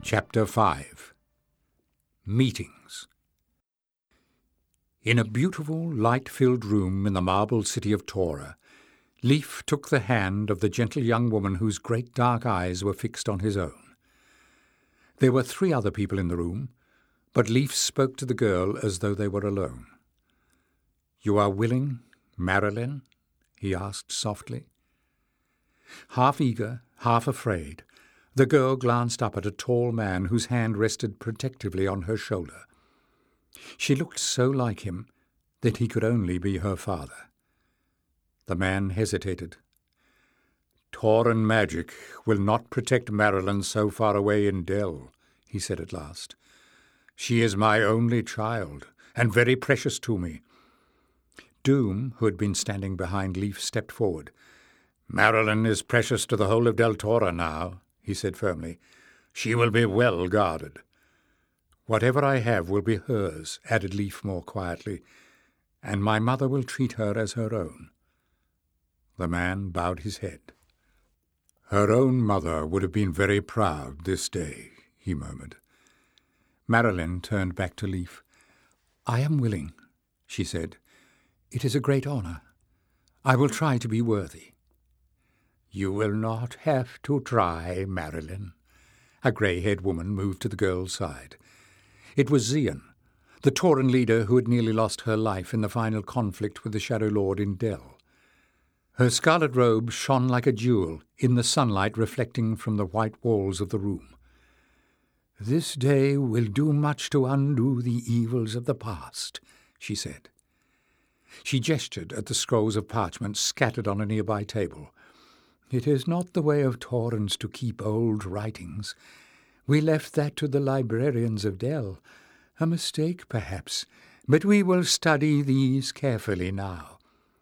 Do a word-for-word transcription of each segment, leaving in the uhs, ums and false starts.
Chapter five. Meetings. In a beautiful, light-filled room in the marble city of Tora, Leif took the hand of the gentle young woman whose great dark eyes were fixed on his own. There were three other people in the room, but Leif spoke to the girl as though they were alone. "You are willing, Marilyn?" he asked softly. Half eager, half afraid, the girl glanced up at a tall man whose hand rested protectively on her shoulder. She looked so like him that he could only be her father. The man hesitated. "Tauren magic will not protect Marilyn so far away in Dell," he said at last. "She is my only child, and very precious to me." Doom, who had been standing behind Leif, stepped forward. "Marilyn is precious to the whole of Del Tora now," he said firmly. "She will be well guarded." "Whatever I have will be hers," added Leif more quietly, "and my mother will treat her as her own." The man bowed his head. "Her own mother would have been very proud this day," he murmured. Marilyn turned back to Leif. "I am willing," she said. "It is a great honor. I will try to be worthy." "You will not have to try, Marilyn." A grey-haired woman moved to the girl's side. It was Xian, the Tauren leader who had nearly lost her life in the final conflict with the Shadow Lord in Dell. Her scarlet robe shone like a jewel in the sunlight reflecting from the white walls of the room. "This day will do much to undo the evils of the past," she said. She gestured at the scrolls of parchment scattered on a nearby table. "It is not the way of Taurens to keep old writings. We left that to the librarians of Dell. A mistake, perhaps, but we will study these carefully now."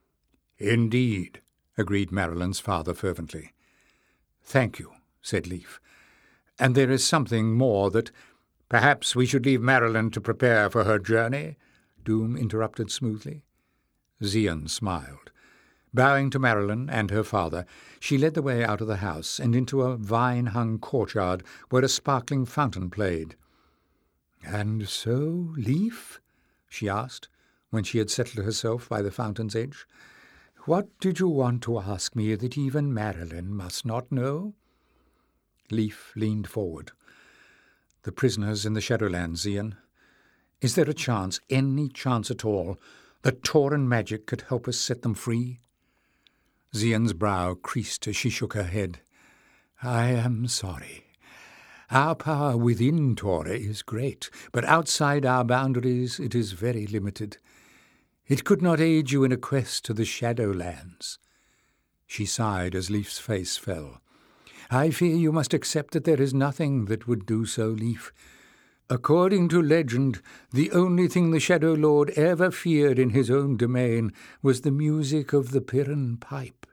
"Indeed," agreed Marilyn's father fervently. "Thank you," said Leif. "And there is something more that—" "Perhaps we should leave Marilyn to prepare for her journey," Doom interrupted smoothly. Xian smiled. Bowing to Marilyn and her father, she led the way out of the house and into a vine-hung courtyard where a sparkling fountain played. "And so, Leif?" she asked, when she had settled herself by the fountain's edge. "What did you want to ask me that even Marilyn must not know?" Leif leaned forward. "The prisoners in the Shadowlands, Xian. Is there a chance, any chance at all, that Tauren magic could help us set them free?" Xian's brow creased as she shook her head. "I am sorry. Our power within Tora is great, but outside our boundaries it is very limited. It could not aid you in a quest to the Shadowlands." She sighed as Leif's face fell. "I fear you must accept that there is nothing that would do so, Leif. According to legend, the only thing the Shadow Lord ever feared in his own domain was the music of the Pirren pipe."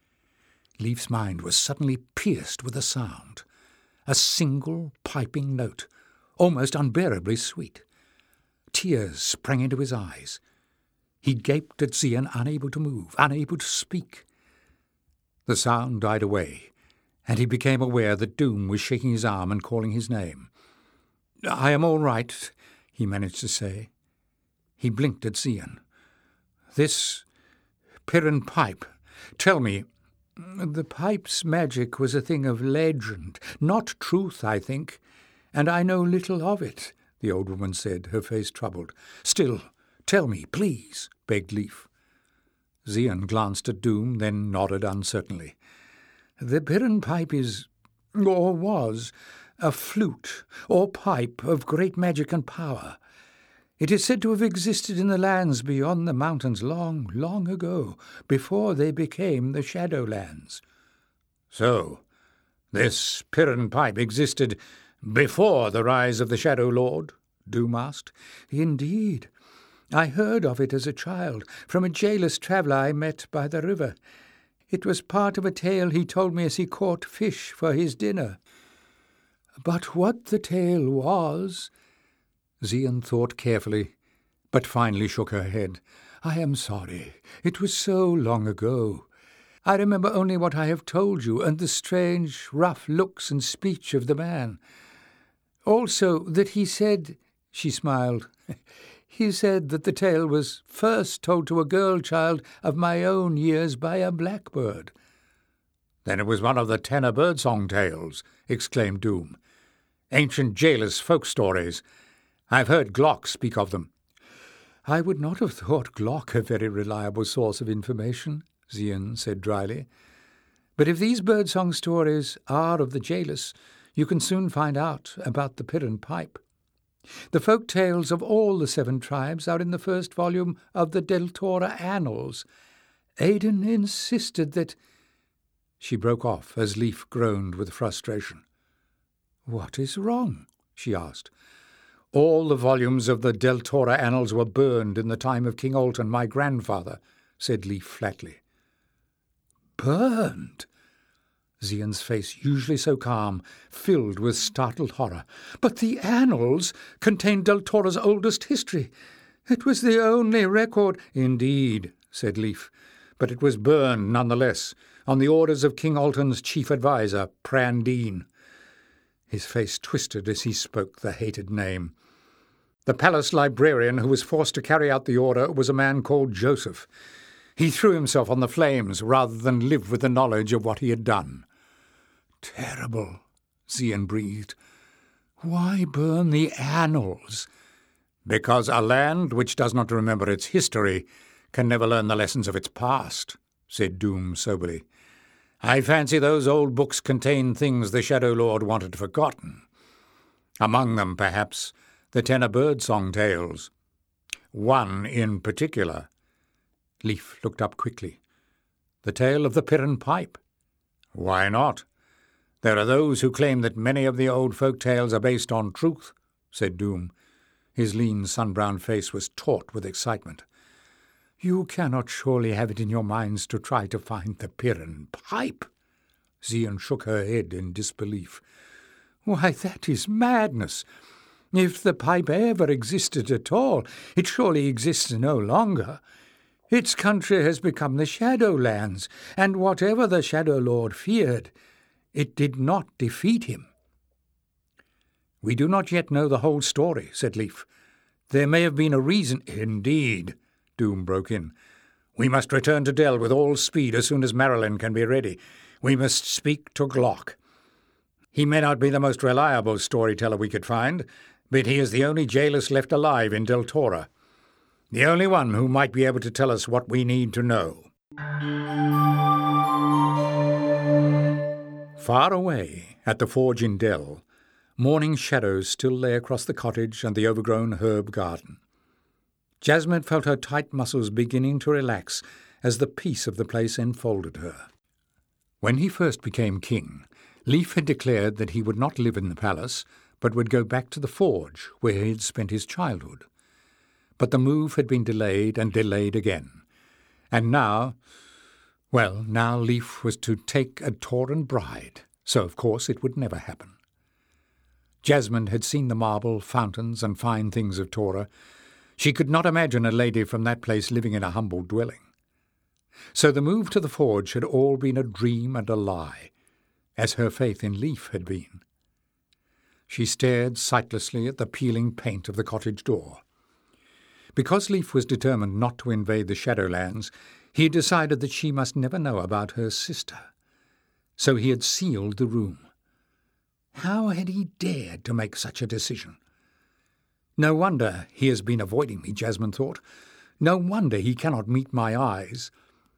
Leif's mind was suddenly pierced with a sound, a single piping note, almost unbearably sweet. Tears sprang into his eyes. He gaped at Xian, unable to move, unable to speak. The sound died away, and he became aware that Doom was shaking his arm and calling his name. "I am all right," he managed to say. He blinked at Xian. "This Pirren pipe, tell me—" "The pipe's magic was a thing of legend, not truth, I think, and I know little of it," the old woman said, her face troubled. "Still, tell me, please," begged Leif. Xian glanced at Doom, then nodded uncertainly. "The Pirren pipe is, or was, a flute or pipe of great magic and power. It is said to have existed in the lands beyond the mountains long, long ago, before they became the Shadowlands." "So, this Pirren pipe existed before the rise of the Shadow Lord?" Doom asked. "Indeed. I heard of it as a child, from a jailous traveller I met by the river. It was part of a tale he told me as he caught fish for his dinner. But what the tale was—" Xian thought carefully, but finally shook her head. "I am sorry. It was so long ago. I remember only what I have told you, and the strange, rough looks and speech of the man. Also that he said, she smiled, he said that the tale was first told to a girl child of my own years by a blackbird. Then it was one of the tenor birdsong tales, exclaimed Doom. Ancient jailers' folk stories. I've heard Glock speak of them. I would not have thought Glock a very reliable source of information, Zian said dryly. But if these birdsong stories are of the jailers, you can soon find out about the Piran pipe. The folk tales of all the seven tribes are in the first volume of the Deltora Annals. Aidan insisted that... She broke off as Leif groaned with frustration. What is wrong? She asked. All the volumes of the Deltora Annals were burned in the time of King Alton, my grandfather, said Leif flatly. Burned? Zian's face, usually so calm, filled with startled horror. But the Annals contained Deltora's oldest history. It was the only record. Indeed, said Leif, but it was burned nonetheless, on the orders of King Alton's chief adviser, Prandine. His face twisted as he spoke the hated name. The palace librarian who was forced to carry out the order was a man called Joseph. He threw himself on the flames rather than live with the knowledge of what he had done. Terrible, Zian breathed. Why burn the Annals? Because a land which does not remember its history can never learn the lessons of its past, said Doom soberly. I fancy those old books contain things the Shadow Lord wanted forgotten. Among them, perhaps, the tenor birdsong tales. One in particular. Leif looked up quickly. The tale of the Piran pipe. Why not? There are those who claim that many of the old folk tales are based on truth, said Doom. His lean, sun-browned face was taut with excitement. You cannot surely have it in your minds to try to find the Piran pipe. Zian shook her head in disbelief. Why, that is madness. If the pipe ever existed at all, it surely exists no longer. Its country has become the Shadowlands, and whatever the Shadow Lord feared, it did not defeat him. We do not yet know the whole story, said Leif. There may have been a reason. Indeed, Doom broke in. We must return to Dell with all speed as soon as Marilyn can be ready. We must speak to Glock. He may not be the most reliable storyteller we could find, but he is the only jailus left alive in Deltora. The only one who might be able to tell us what we need to know. Far away, at the forge in Dell, morning shadows still lay across the cottage and the overgrown herb garden. Jasmine felt her tight muscles beginning to relax as the peace of the place enfolded her. When he first became king, Leif had declared that he would not live in the palace, but would go back to the forge where he had spent his childhood. But the move had been delayed and delayed again. And now, well, now Leif was to take a Tauran bride, so of course it would never happen. Jasmine had seen the marble, fountains, and fine things of Tora. She could not imagine a lady from that place living in a humble dwelling. So the move to the forge had all been a dream and a lie, as her faith in Leif had been. She stared sightlessly at the peeling paint of the cottage door. Because Leif was determined not to invade the Shadowlands, he decided that she must never know about her sister. So he had sealed the room. How had he dared to make such a decision? No wonder he has been avoiding me, Jasmine thought. No wonder he cannot meet my eyes.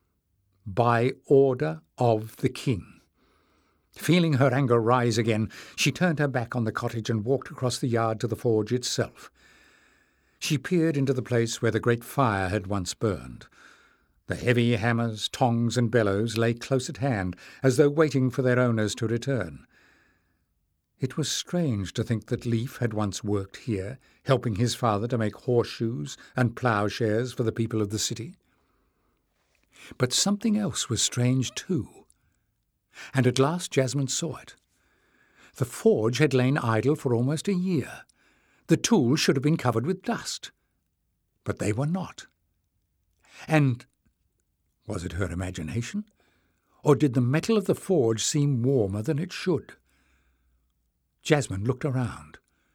By order of the king. Feeling her anger rise again, she turned her back on the cottage and walked across the yard to the forge itself. She peered into the place where the great fire had once burned. The heavy hammers, tongs, and bellows lay close at hand, as though waiting for their owners to return. It was strange to think that Leif had once worked here, helping his father to make horseshoes and ploughshares for the people of the city. But something else was strange too. And at last Jasmine saw it. The forge had lain idle for almost a year. The tools should have been covered with dust. But they were not. And was it her imagination? Or did the metal of the forge seem warmer than it should? Jasmine looked around.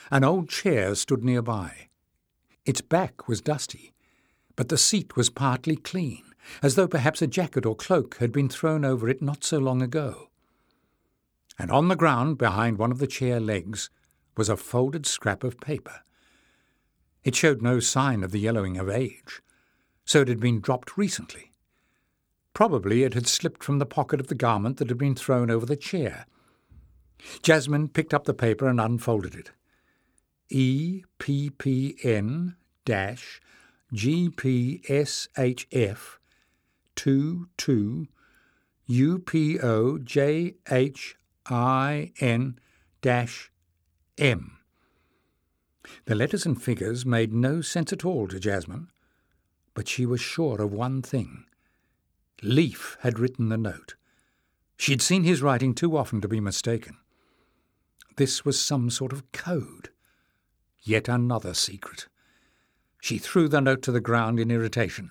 An old chair stood nearby. Its back was dusty, but the seat was partly clean, as though perhaps a jacket or cloak had been thrown over it not so long ago. And on the ground behind one of the chair legs was a folded scrap of paper. It showed no sign of the yellowing of age, so it had been dropped recently. Probably it had slipped from the pocket of the garment that had been thrown over the chair. Jasmine picked up the paper and unfolded it. E P P N dash G P S H F two two U P O J H I N dash M. The letters and figures made no sense at all to Jasmine, but she was sure of one thing. Leaf had written the note. She had seen his writing too often to be mistaken. This was some sort of code. Yet another secret. She threw the note to the ground in irritation.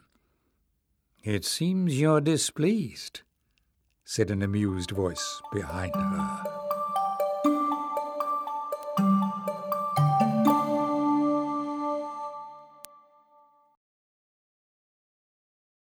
"It seems you're displeased," said an amused voice behind her.